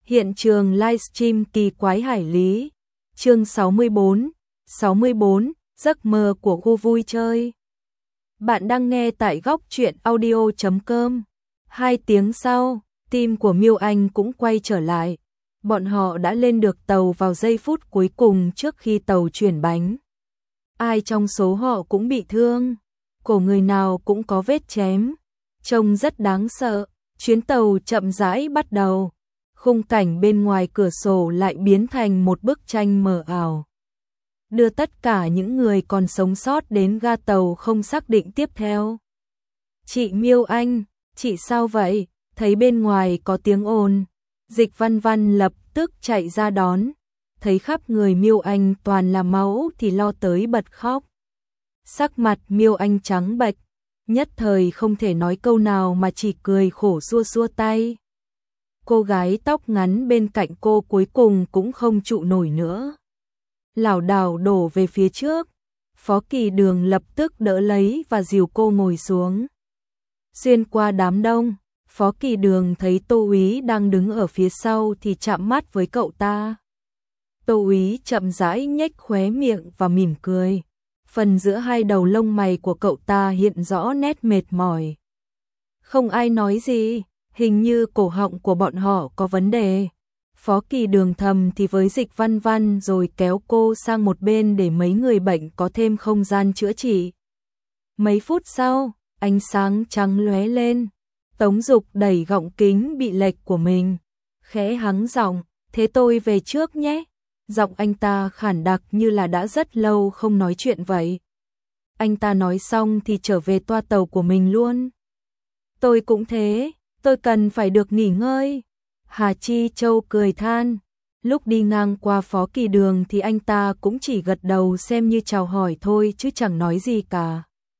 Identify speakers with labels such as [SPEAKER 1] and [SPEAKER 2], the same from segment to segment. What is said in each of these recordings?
[SPEAKER 1] Hiện trường livestream kỳ quái hải lý. Chương 64, giấc mơ của khu vui chơi. Bạn đang nghe tại góc truyện audio.com. 2 tiếng sau, team của Miêu Anh cũng quay trở lại. Bọn họ đã lên được tàu vào giây phút cuối cùng trước khi tàu chuyển bánh. Ai trong số họ cũng bị thương, cổ người nào cũng có vết chém, trông rất đáng sợ. Chuyến tàu chậm rãi bắt đầu. Khung cảnh bên ngoài cửa sổ lại biến thành một bức tranh mờ ảo, đưa tất cả những người còn sống sót đến ga tàu không xác định tiếp theo. Chị Miêu Anh, chị sao vậy? Thấy bên ngoài có tiếng ồn, Dịch Văn Văn lập tức chạy ra đón, thấy khắp người Miêu Anh toàn là máu thì lo tới bật khóc. Sắc mặt Miêu Anh trắng bệch, nhất thời không thể nói câu nào mà chỉ cười khổ xua xua tay. Cô gái tóc ngắn bên cạnh cô cuối cùng cũng không trụ nổi nữa, lảo đảo đổ về phía trước. Phó Kỳ Đường lập tức đỡ lấy và dìu cô ngồi xuống. Xuyên qua đám đông, Phó Kỳ Đường thấy Tô Úy đang đứng ở phía sau thì chạm mắt với cậu ta. Tô Úy chậm rãi nhếch khóe miệng và mỉm cười. Phần giữa hai đầu lông mày của cậu ta hiện rõ nét mệt mỏi. Không ai nói gì, hình như cổ họng của bọn họ có vấn đề. Phó Kỳ Đường thầm thì với Dịch Văn Văn rồi kéo cô sang một bên để mấy người bệnh có thêm không gian chữa trị. Mấy phút sau, ánh sáng trắng lóe lên. Tống Dục đẩy gọng kính bị lệch của mình, khẽ hắng giọng, thế tôi về trước nhé. Giọng anh ta khản đặc như là đã rất lâu không nói chuyện vậy. Anh ta nói xong thì trở về toa tàu của mình luôn. Tôi cũng thế, tôi cần phải được nghỉ ngơi. Hà Chi Châu cười than. Lúc đi ngang qua Phó Kỳ Đường thì anh ta cũng chỉ gật đầu xem như chào hỏi thôi chứ chẳng nói gì cả.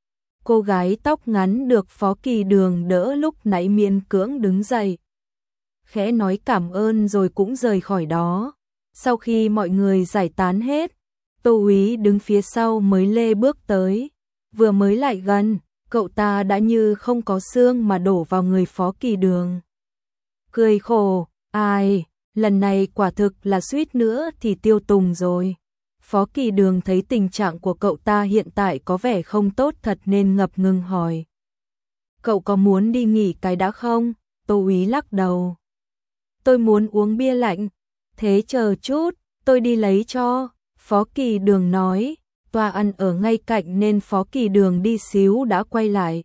[SPEAKER 1] Cô gái tóc ngắn được Phó Kỳ Đường đỡ lúc nãy miễn cưỡng đứng dậy, khẽ nói cảm ơn rồi cũng rời khỏi đó. Sau khi mọi người giải tán hết, Tô Úy đứng phía sau mới lê bước tới. Vừa mới lại gần, cậu ta đã như không có xương mà đổ vào người Phó Kỳ Đường. Cười khổ, ai, lần này quả thực là suýt nữa thì tiêu tùng rồi. Phó Kỳ Đường thấy tình trạng của cậu ta hiện tại có vẻ không tốt thật nên ngập ngừng hỏi. Cậu có muốn đi nghỉ cái đã không? Tô Úy lắc đầu. Tôi muốn uống bia lạnh. Thế chờ chút, tôi đi lấy cho. Phó Kỳ Đường nói. Toa ăn ở ngay cạnh nên Phó Kỳ Đường đi xíu đã quay lại.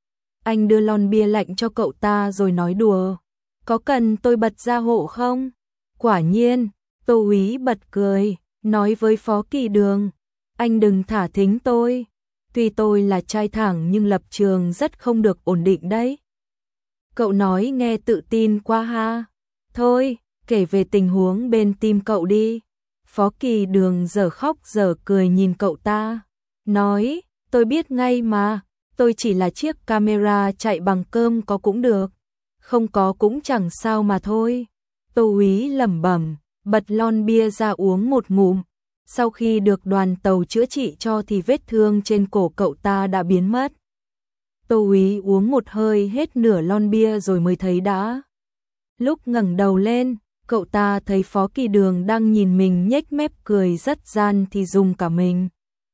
[SPEAKER 1] Anh đưa lon bia lạnh cho cậu ta rồi nói đùa. Có cần tôi bật ra hộ không? Quả nhiên, Tô Úy bật cười, nói với Phó Kỳ Đường. Anh đừng thả thính tôi. Tuy tôi là trai thẳng nhưng lập trường rất không được ổn định đấy. Cậu nói nghe tự tin quá ha. Thôi, kể về tình huống bên team cậu đi. Phó Kỳ Đường dở khóc dở cười nhìn cậu ta. Nói, tôi biết ngay mà. Tôi chỉ là chiếc camera chạy bằng cơm có cũng được. Không có cũng chẳng sao mà thôi. Tô Úy lẩm bẩm, bật lon bia ra uống một ngụm. Sau khi được đoàn tàu chữa trị cho thì vết thương trên cổ cậu ta đã biến mất. Tô Úy uống một hơi hết nửa lon bia rồi mới thấy đã. Lúc ngẩng đầu lên, cậu ta thấy Phó Kỳ Đường đang nhìn mình nhếch mép cười rất gian thì dùng cả mình.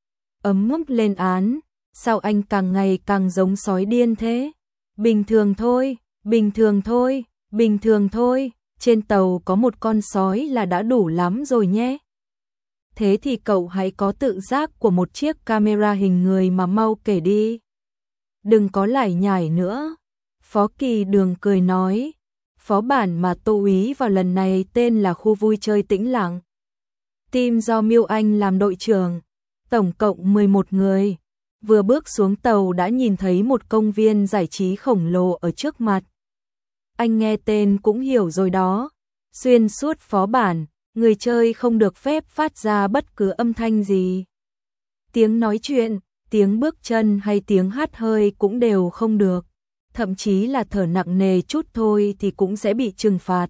[SPEAKER 1] Ấm mức lên án, sao anh càng ngày càng giống sói điên thế? Bình thường thôi, bình thường thôi, bình thường thôi, trên tàu có một con sói là đã đủ lắm rồi nhé. Thế thì cậu hãy có tự giác của một chiếc camera hình người mà mau kể đi. Đừng có lải nhải nữa. Phó Kỳ Đường cười nói. Phó bản mà Tô Úy vào lần này tên là khu vui chơi tĩnh lặng. Team do Miêu Anh làm đội trưởng, tổng cộng 11 người. Vừa bước xuống tàu đã nhìn thấy một công viên giải trí khổng lồ ở trước mặt. Anh nghe tên cũng hiểu rồi đó. Xuyên suốt phó bản, người chơi không được phép phát ra bất cứ âm thanh gì. Tiếng nói chuyện, tiếng bước chân hay tiếng hắt hơi cũng đều không được. Thậm chí là thở nặng nề chút thôi thì cũng sẽ bị trừng phạt.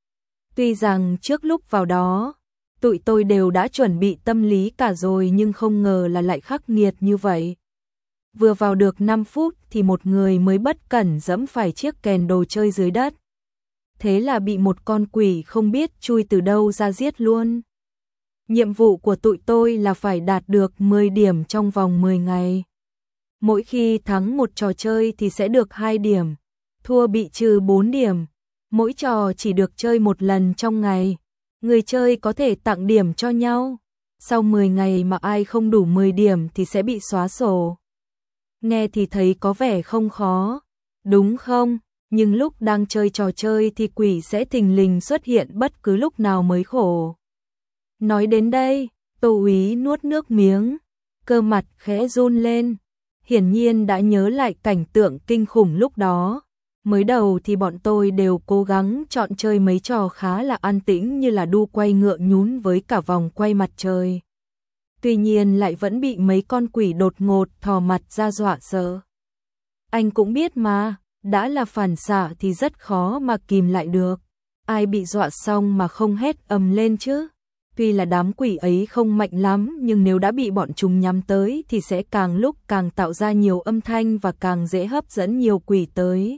[SPEAKER 1] Tuy rằng trước lúc vào đó, tụi tôi đều đã chuẩn bị tâm lý cả rồi nhưng không ngờ là lại khắc nghiệt như vậy. Vừa vào được 5 phút thì một người mới bất cẩn giẫm phải chiếc kèn đồ chơi dưới đất. thế là bị một con quỷ không biết chui từ đâu ra giết luôn. Nhiệm vụ của tụi tôi là phải đạt được 10 điểm trong vòng 10 ngày. Mỗi khi thắng một trò chơi thì sẽ được 2 điểm, thua bị trừ 4 điểm. Mỗi trò chỉ được chơi một lần trong ngày. Người chơi có thể tặng điểm cho nhau. Sau 10 ngày mà ai không đủ 10 điểm thì sẽ bị xóa sổ. Nghe thì thấy có vẻ không khó, đúng không? Nhưng lúc đang chơi trò chơi thì quỷ sẽ thình lình xuất hiện bất cứ lúc nào mới khổ. Nói đến đây, Tô Úy nuốt nước miếng, cơ mặt khẽ run lên. Hiển nhiên đã nhớ lại cảnh tượng kinh khủng lúc đó. Mới đầu thì bọn tôi đều cố gắng chọn chơi mấy trò khá là an tĩnh như là đu quay ngựa nhún với cả vòng quay mặt trời. Tuy nhiên lại vẫn bị mấy con quỷ đột ngột thò mặt ra dọa sợ. Anh cũng biết mà, đã là phản xạ thì rất khó mà kìm lại được. Ai bị dọa xong mà không hét ầm lên chứ? Tuy là đám quỷ ấy không mạnh lắm nhưng nếu đã bị bọn chúng nhắm tới thì sẽ càng lúc càng tạo ra nhiều âm thanh và càng dễ hấp dẫn nhiều quỷ tới.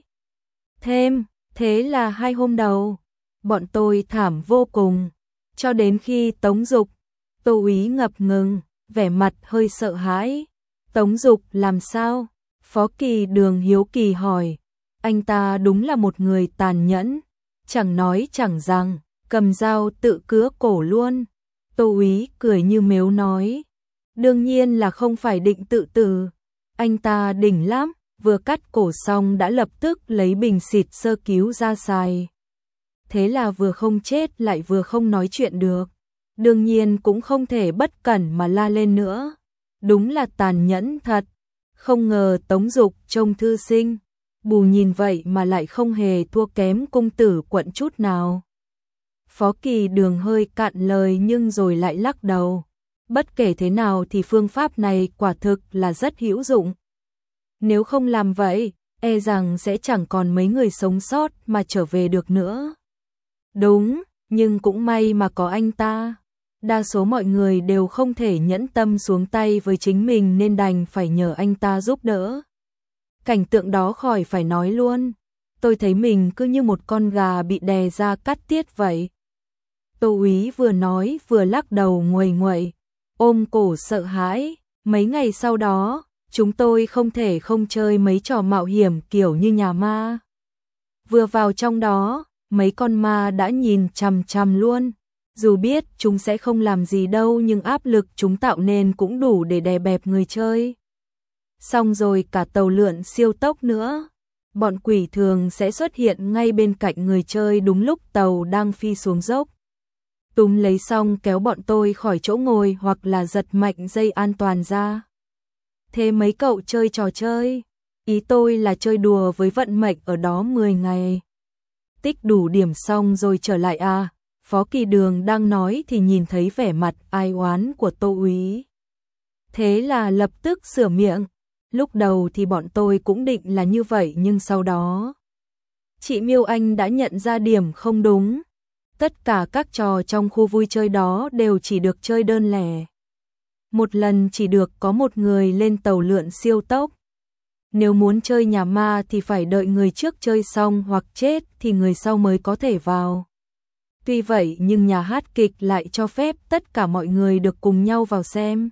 [SPEAKER 1] Thế là 2 hôm đầu, bọn tôi thảm vô cùng, cho đến khi Tống Dục. Tô Úy ngập ngừng, vẻ mặt hơi sợ hãi. Tống Dục làm sao? Phó Kỳ Đường hiếu kỳ hỏi. Anh ta đúng là một người tàn nhẫn, chẳng nói chẳng rằng, cầm dao tự cứa cổ luôn. Tô Úy cười như mếu nói. Đương nhiên là không phải định tự tử. Anh ta đỉnh lắm, vừa cắt cổ xong đã lập tức lấy bình xịt sơ cứu ra xài. Thế là vừa không chết lại vừa không nói chuyện được. Đương nhiên cũng không thể bất cẩn mà la lên nữa. Đúng là tàn nhẫn thật. Không ngờ Tống Dục trông thư sinh, bù nhìn vậy mà lại không hề thua kém công tử quận chút nào. Phó Kỳ Đường hơi cạn lời nhưng rồi lại lắc đầu. Bất kể thế nào thì phương pháp này quả thực là rất hữu dụng. Nếu không làm vậy, e rằng sẽ chẳng còn mấy người sống sót mà trở về được nữa. Đúng, nhưng cũng may mà có anh ta. Đa số mọi người đều không thể nhẫn tâm xuống tay với chính mình nên đành phải nhờ anh ta giúp đỡ. Cảnh tượng đó khỏi phải nói luôn. Tôi thấy mình cứ như một con gà bị đè ra cắt tiết vậy. Tô Úy vừa nói vừa lắc đầu nguầy nguậy, ôm cổ sợ hãi. Mấy ngày sau đó, chúng tôi không thể không chơi mấy trò mạo hiểm kiểu như nhà ma. Vừa vào trong đó, mấy con ma đã nhìn chằm chằm luôn. Dù biết chúng sẽ không làm gì đâu nhưng áp lực chúng tạo nên cũng đủ để đè bẹp người chơi. Xong rồi cả tàu lượn siêu tốc nữa. Bọn quỷ thường sẽ xuất hiện ngay bên cạnh người chơi đúng lúc tàu đang phi xuống dốc. Túm lấy xong kéo bọn tôi khỏi chỗ ngồi hoặc là giật mạnh dây an toàn ra. Thế mấy cậu chơi trò chơi? Ý tôi là chơi đùa với vận mệnh ở đó 10 ngày. Tích đủ điểm xong rồi trở lại à? Phó Kỳ Đường đang nói thì nhìn thấy vẻ mặt ai oán của Tô Úy. Thế là lập tức sửa miệng. Lúc đầu thì bọn tôi cũng định là như vậy nhưng sau đó chị Miêu Anh đã nhận ra điểm không đúng. Tất cả các trò trong khu vui chơi đó đều chỉ được chơi đơn lẻ. Một lần chỉ được có một người lên tàu lượn siêu tốc. Nếu muốn chơi nhà ma thì phải đợi người trước chơi xong hoặc chết thì người sau mới có thể vào. Tuy vậy nhưng nhà hát kịch lại cho phép tất cả mọi người được cùng nhau vào xem.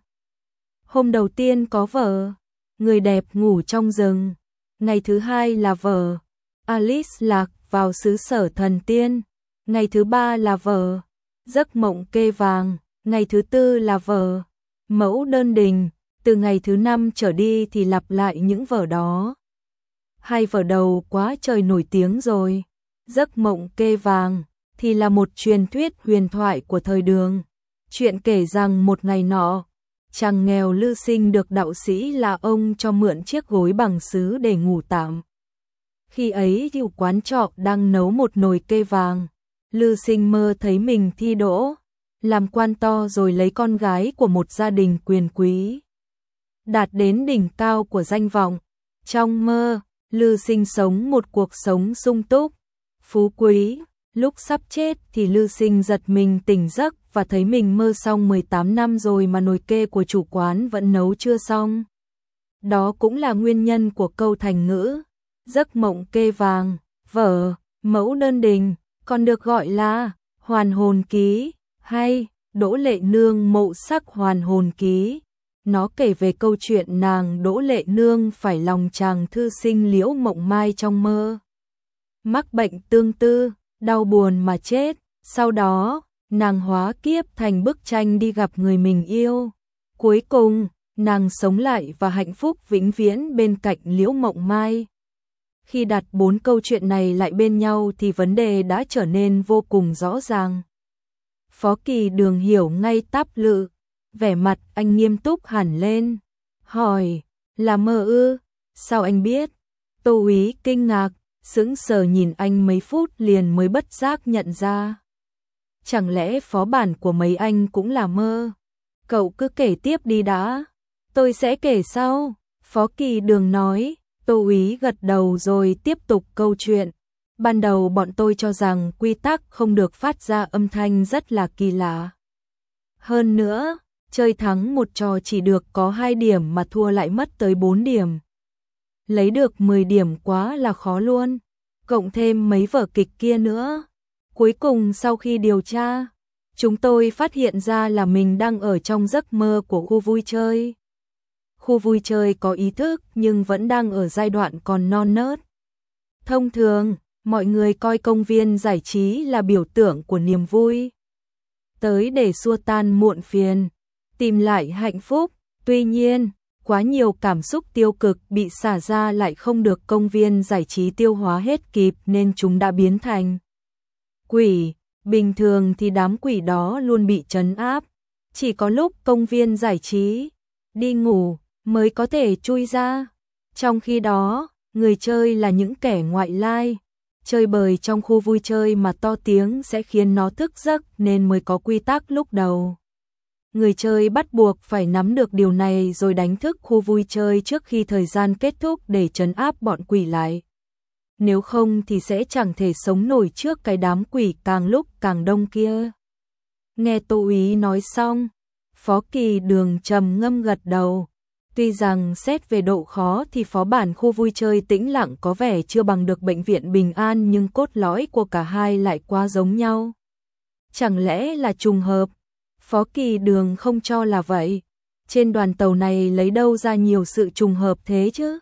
[SPEAKER 1] Hôm đầu tiên có vở Người đẹp ngủ trong rừng. Ngày thứ hai là vở Alice lạc vào xứ sở thần tiên. Ngày thứ ba là vở Giấc mộng kê vàng. Ngày thứ tư là vở Mẫu đơn đình. Từ ngày thứ 5 trở đi thì lặp lại những vở đó. 2 vở đầu quá trời nổi tiếng rồi. Giấc mộng kê vàng thì là một truyền thuyết huyền thoại của thời Đường. Chuyện kể rằng một ngày nọ, chàng nghèo Lư Sinh được đạo sĩ là ông cho mượn chiếc gối bằng sứ để ngủ tạm. Khi ấy chủ quán trọ đang nấu một nồi kê vàng. Lư Sinh mơ thấy mình thi đỗ, làm quan to rồi lấy con gái của một gia đình quyền quý, đạt đến đỉnh cao của danh vọng. Trong mơ, Lư Sinh sống một cuộc sống sung túc, phú quý. Lúc sắp chết thì Lư Sinh giật mình tỉnh giấc và thấy mình mơ xong 18 năm rồi mà nồi kê của chủ quán vẫn nấu chưa xong. Đó cũng là nguyên nhân của câu thành ngữ Giấc mộng kê vàng, vở Mẫu đơn đình còn được gọi là Hoàn Hồn Ký hay Đỗ Lệ Nương Mộ Sắc Hoàn Hồn Ký. Nó kể về câu chuyện nàng Đỗ Lệ Nương phải lòng chàng thư sinh Liễu Mộng Mai trong mơ. Mắc bệnh tương tư, đau buồn mà chết, sau đó, nàng hóa kiếp thành bức tranh đi gặp người mình yêu. Cuối cùng, nàng sống lại và hạnh phúc vĩnh viễn bên cạnh Liễu Mộng Mai. Khi đặt 4 câu chuyện này lại bên nhau thì vấn đề đã trở nên vô cùng rõ ràng. Phó Kỳ Đường hiểu ngay táp lự, vẻ mặt anh nghiêm túc hẳn lên, hỏi, là mơ ư, sao anh biết? Tô Úy kinh ngạc, sững sờ nhìn anh mấy phút liền mới bất giác nhận ra. Chẳng lẽ phó bản của mấy anh cũng là mơ? Cậu cứ kể tiếp đi đã, tôi sẽ kể sau, Phó Kỳ Đường nói. Tô Úy gật đầu rồi tiếp tục câu chuyện. Ban đầu bọn tôi cho rằng quy tắc không được phát ra âm thanh rất là kỳ lạ. Hơn nữa, chơi thắng một trò chỉ được có 2 điểm mà thua lại mất tới 4 điểm. Lấy được 10 điểm quá là khó luôn, cộng thêm mấy vở kịch kia nữa. Cuối cùng sau khi điều tra, chúng tôi phát hiện ra là mình đang ở trong giấc mơ của khu vui chơi. Khu vui chơi có ý thức nhưng vẫn đang ở giai đoạn còn non nớt. Thông thường, mọi người coi công viên giải trí là biểu tượng của niềm vui. Tới để xua tan muộn phiền, tìm lại hạnh phúc. Tuy nhiên, quá nhiều cảm xúc tiêu cực bị xả ra lại không được công viên giải trí tiêu hóa hết kịp nên chúng đã biến thành quỷ. Bình thường thì đám quỷ đó luôn bị trấn áp. Chỉ có lúc công viên giải trí đi ngủ mới có thể chui ra. Trong khi đó, người chơi là những kẻ ngoại lai. Chơi bời trong khu vui chơi mà to tiếng sẽ khiến nó thức giấc nên mới có quy tắc lúc đầu. Người chơi bắt buộc phải nắm được điều này rồi đánh thức khu vui chơi trước khi thời gian kết thúc để trấn áp bọn quỷ lại. Nếu không thì sẽ chẳng thể sống nổi trước cái đám quỷ càng lúc càng đông kia. Nghe Tô Úy nói xong, Phó Kỳ Đường trầm ngâm gật đầu. Tuy rằng xét về độ khó thì phó bản khu vui chơi tĩnh lặng có vẻ chưa bằng được bệnh viện Bình An nhưng cốt lõi của cả hai lại quá giống nhau. Chẳng lẽ là trùng hợp? Phó Kỳ Đường không cho là vậy. Trên đoàn tàu này lấy đâu ra nhiều sự trùng hợp thế chứ?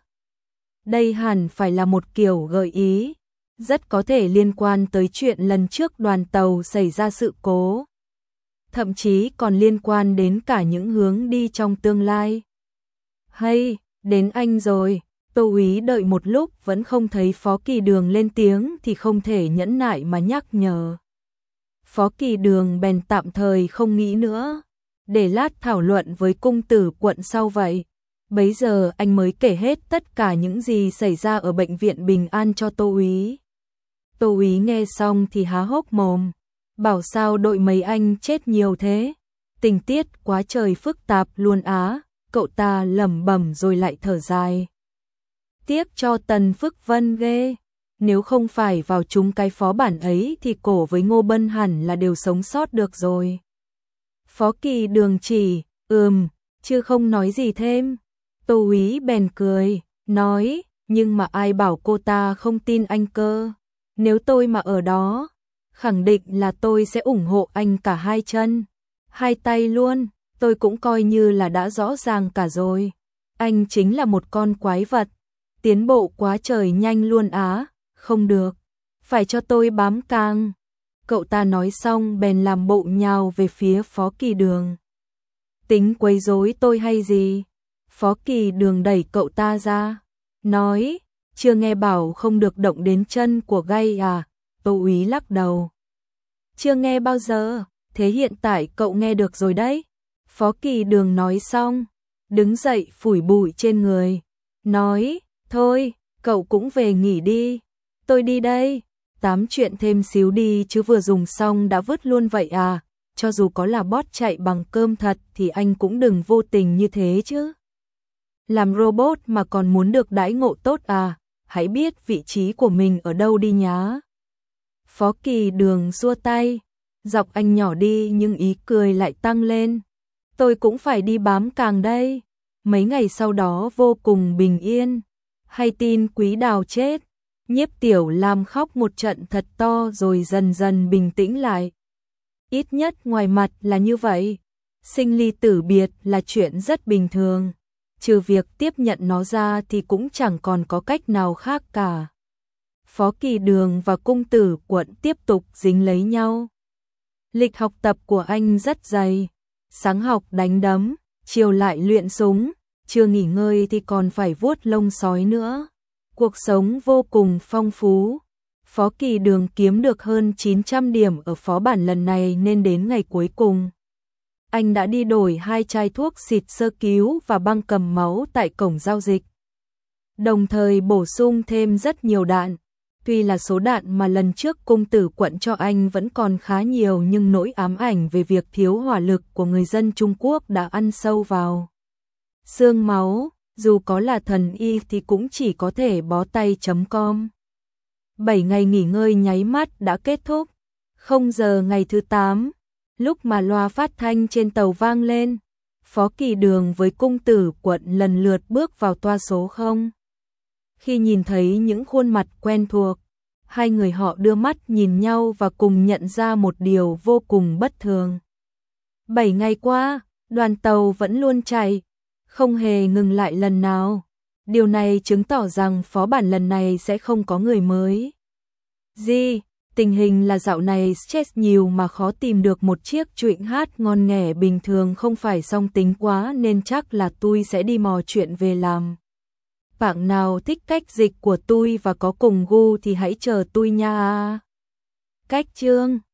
[SPEAKER 1] Đây hẳn phải là một kiểu gợi ý, rất có thể liên quan tới chuyện lần trước đoàn tàu xảy ra sự cố. Thậm chí còn liên quan đến cả những hướng đi trong tương lai. Hay, đến anh rồi. Tô Úy đợi một lúc vẫn không thấy Phó Kỳ Đường lên tiếng thì không thể nhẫn nại mà nhắc nhở. Phó Kỳ Đường bèn tạm thời không nghĩ nữa, để lát thảo luận với cung tử quận sau vậy. Bấy giờ anh mới kể hết tất cả những gì xảy ra ở bệnh viện Bình An cho Tô Úy. Tô Úy nghe xong thì há hốc mồm, bảo sao đội mấy anh chết nhiều thế, tình tiết quá trời phức tạp luôn á. Cậu ta lẩm bẩm rồi lại thở dài. Tiếc cho Tần Phước Vân ghê, nếu không phải vào chúng cái phó bản ấy thì cổ với Ngô Bân hẳn là đều sống sót được rồi. Phó Kỳ Đường chỉ, chứ không nói gì thêm. Tô Úy bèn cười, nói, nhưng mà ai bảo cô ta không tin anh cơ. Nếu tôi mà ở đó, khẳng định là tôi sẽ ủng hộ anh cả 2 chân, 2 tay luôn. Tôi cũng coi như là đã rõ ràng cả rồi. Anh chính là một con quái vật. Tiến bộ quá trời nhanh luôn á. Không được. Phải cho tôi bám càng. Cậu ta nói xong bèn làm bộ nhào về phía Phó Kỳ Đường. Tính quấy rối tôi hay gì? Phó Kỳ Đường đẩy cậu ta ra. Nói, chưa nghe bảo không được động đến chân của gay à? Tô Úy lắc đầu. Chưa nghe bao giờ. Thế hiện tại cậu nghe được rồi đấy. Phó Kỳ Đường nói xong, đứng dậy phủi bụi trên người, nói, thôi, cậu cũng về nghỉ đi, tôi đi đây, tám chuyện thêm xíu đi chứ vừa dùng xong đã vứt luôn vậy à, cho dù có là bot chạy bằng cơm thật thì anh cũng đừng vô tình như thế chứ. Làm robot mà còn muốn được đãi ngộ tốt à, hãy biết vị trí của mình ở đâu đi nhá. Phó Kỳ Đường xua tay, giọng anh nhỏ đi nhưng ý cười lại tăng lên. Tôi cũng phải đi bám càng đây. Mấy ngày sau đó vô cùng bình yên. Hay tin Quý Đào chết, Nhiếp Tiểu Lam khóc một trận thật to rồi dần dần bình tĩnh lại. Ít nhất ngoài mặt là như vậy. Sinh ly tử biệt là chuyện rất bình thường. Trừ việc tiếp nhận nó ra thì cũng chẳng còn có cách nào khác cả. Phó Kỳ Đường và cung tử quận tiếp tục dính lấy nhau. Lịch học tập của anh rất dày. Sáng học đánh đấm, chiều lại luyện súng, chưa nghỉ ngơi thì còn phải vuốt lông sói nữa. Cuộc sống vô cùng phong phú. Phó Kỳ Đường kiếm được hơn 900 điểm ở phó bản lần này nên đến ngày cuối cùng. Anh đã đi đổi 2 chai thuốc xịt sơ cứu và băng cầm máu tại cổng giao dịch. Đồng thời bổ sung thêm rất nhiều đạn. Tuy là số đạn mà lần trước cung tử quận cho anh vẫn còn khá nhiều nhưng nỗi ám ảnh về việc thiếu hỏa lực của người dân Trung Quốc đã ăn sâu vào xương máu, dù có là thần y thì cũng chỉ có thể bó tay.com. 7 ngày nghỉ ngơi nháy mắt đã kết thúc. 0 giờ ngày thứ 8, lúc mà loa phát thanh trên tàu vang lên, Phó Kỳ Đường với cung tử quận lần lượt bước vào toa số 0. Khi nhìn thấy những khuôn mặt quen thuộc, hai người họ đưa mắt nhìn nhau và cùng nhận ra một điều vô cùng bất thường. 7 ngày qua, đoàn tàu vẫn luôn chạy, không hề ngừng lại lần nào. Điều này chứng tỏ rằng phó bản lần này sẽ không có người mới. Tình hình là dạo này stress nhiều mà khó tìm được một chiếc truyện hát ngon nghẻ bình thường không phải song tính quá nên chắc là tôi sẽ đi mò chuyện về làm. Bạn nào thích cách dịch của tôi và có cùng gu thì hãy chờ tôi nha. Cách chương